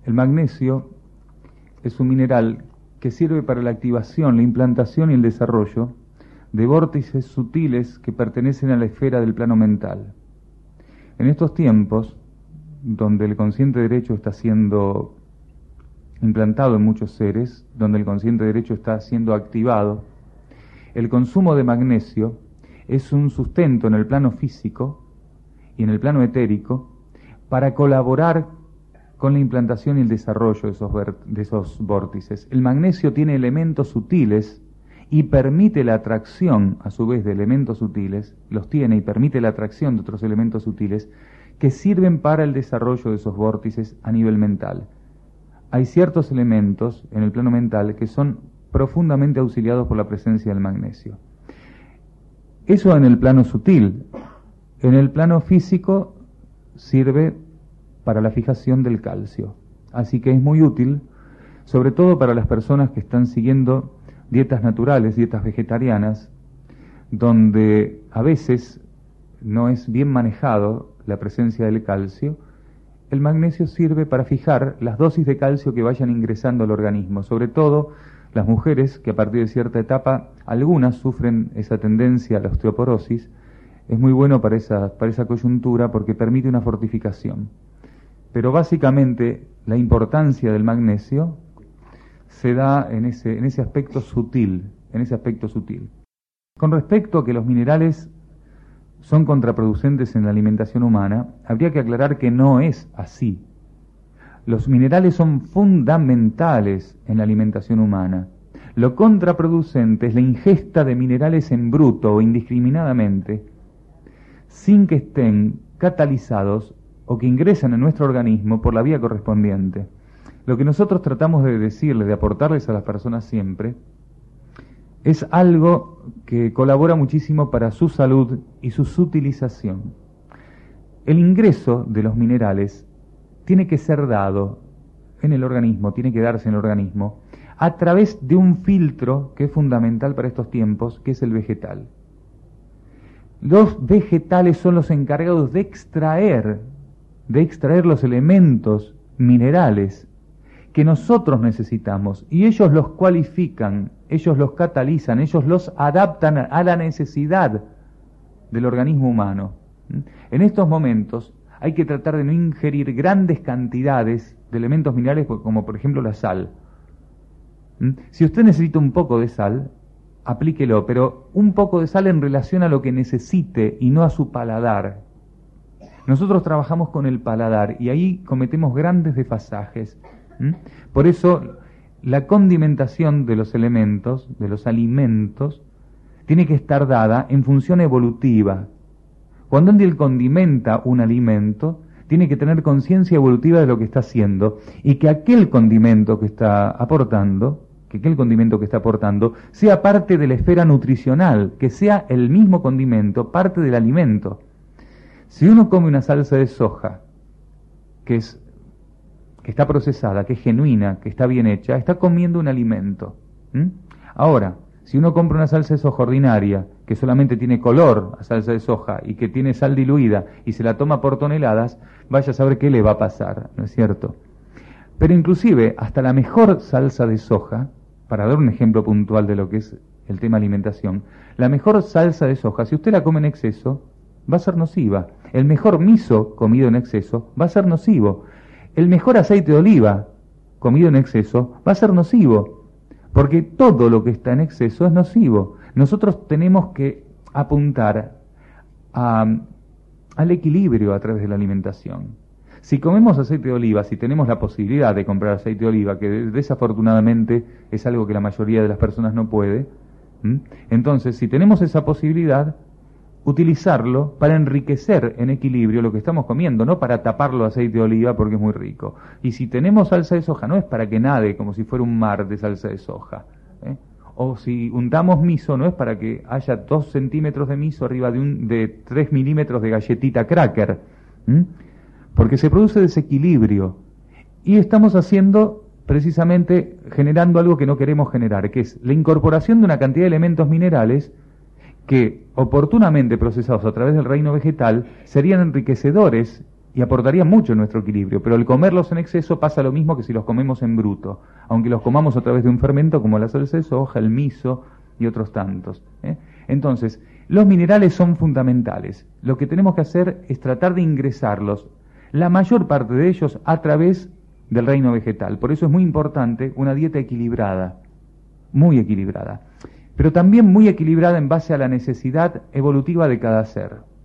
El magnesio es un mineral que sirve para la activación, la implantación y el desarrollo de vórtices sutiles que pertenecen a la esfera del plano mental. En estos tiempos, donde el consciente derecho está siendo implantado en muchos seres, donde el consciente derecho está siendo activado, el consumo de magnesio es un sustento en el plano físico y en el plano etérico para colaborar con la implantación y el desarrollo de esos vórtices. El magnesio tiene elementos sutiles y permite la atracción, a su vez, de elementos sutiles, los tiene y permite la atracción de otros elementos sutiles que sirven para el desarrollo de esos vórtices a nivel mental. Hay ciertos elementos en el plano mental que son profundamente auxiliados por la presencia del magnesio. Eso en el plano sutil. En el plano físico sirve para la fijación del calcio. Así que es muy útil, sobre todo para las personas que están siguiendo dietas naturales, dietas vegetarianas, donde a veces no es bien manejado la presencia del calcio. El magnesio sirve para fijar las dosis de calcio que vayan ingresando al organismo, sobre todo las mujeres que a partir de cierta etapa, algunas sufren esa tendencia a la osteoporosis. Es muy bueno para esa coyuntura porque permite una fortificación. Pero básicamente la importancia del magnesio se da en ese aspecto sutil, Con respecto a que los minerales son contraproducentes en la alimentación humana, habría que aclarar que no es así. Los minerales son fundamentales en la alimentación humana. Lo contraproducente es la ingesta de minerales en bruto o indiscriminadamente, sin que estén catalizados o que ingresen en nuestro organismo por la vía correspondiente. Lo que nosotros tratamos de decirles, de aportarles a las personas siempre, es algo que colabora muchísimo para su salud y su sutilización. El ingreso de los minerales tiene que ser dado en el organismo, tiene que darse en el organismo, a través de un filtro que es fundamental para estos tiempos, que es el vegetal. Los vegetales son los encargados de extraer los elementos minerales que nosotros necesitamos, y ellos los cualifican, ellos los catalizan, ellos los adaptan a la necesidad del organismo humano. En estos momentos hay que tratar de no ingerir grandes cantidades de elementos minerales como por ejemplo la sal. Si usted necesita un poco de sal, aplíquelo, pero un poco de sal en relación a lo que necesite y no a su paladar. Nosotros trabajamos con el paladar y ahí cometemos grandes desfasajes. Por eso la condimentación de los elementos, de los alimentos, tiene que estar dada en función evolutiva. Cuando alguien condimenta un alimento, tiene que tener conciencia evolutiva de lo que está haciendo y que aquel condimento que está aportando, sea parte de la esfera nutricional, que sea el mismo condimento, parte del alimento. Si uno come una salsa de soja, que está procesada, que es genuina, que está bien hecha, está comiendo un alimento. Ahora, si uno compra una salsa de soja ordinaria, que solamente tiene color a salsa de soja y que tiene sal diluida y se la toma por toneladas, vaya a saber qué le va a pasar, ¿no es cierto? Pero inclusive, hasta la mejor salsa de soja, para dar un ejemplo puntual de lo que es el tema alimentación, la mejor salsa de soja, si usted la come en exceso, va a ser nociva. El mejor miso comido en exceso va a ser nocivo. El mejor aceite de oliva comido en exceso va a ser nocivo, porque todo lo que está en exceso es nocivo. Nosotros tenemos que apuntar al equilibrio a través de la alimentación. Si comemos aceite de oliva, si tenemos la posibilidad de comprar aceite de oliva, que desafortunadamente es algo que la mayoría de las personas no puede, entonces si tenemos esa posibilidad, utilizarlo para enriquecer en equilibrio lo que estamos comiendo, no para taparlo de aceite de oliva porque es muy rico. Y si tenemos salsa de soja, no es para que nade como si fuera un mar de salsa de soja. O si untamos miso, no es para que haya 2 centímetros de miso arriba de 3 milímetros de galletita cracker. Porque se produce desequilibrio. Y estamos haciendo, precisamente, generando algo que no queremos generar, que es la incorporación de una cantidad de elementos minerales que, oportunamente procesados a través del reino vegetal, serían enriquecedores y aportarían mucho en nuestro equilibrio, pero al comerlos en exceso pasa lo mismo que si los comemos en bruto, aunque los comamos a través de un fermento como la salsa de soja, el miso y otros tantos. Entonces, los minerales son fundamentales. Lo que tenemos que hacer es tratar de ingresarlos, la mayor parte de ellos, a través del reino vegetal. Por eso es muy importante una dieta equilibrada, muy equilibrada, pero también muy equilibrada en base a la necesidad evolutiva de cada ser.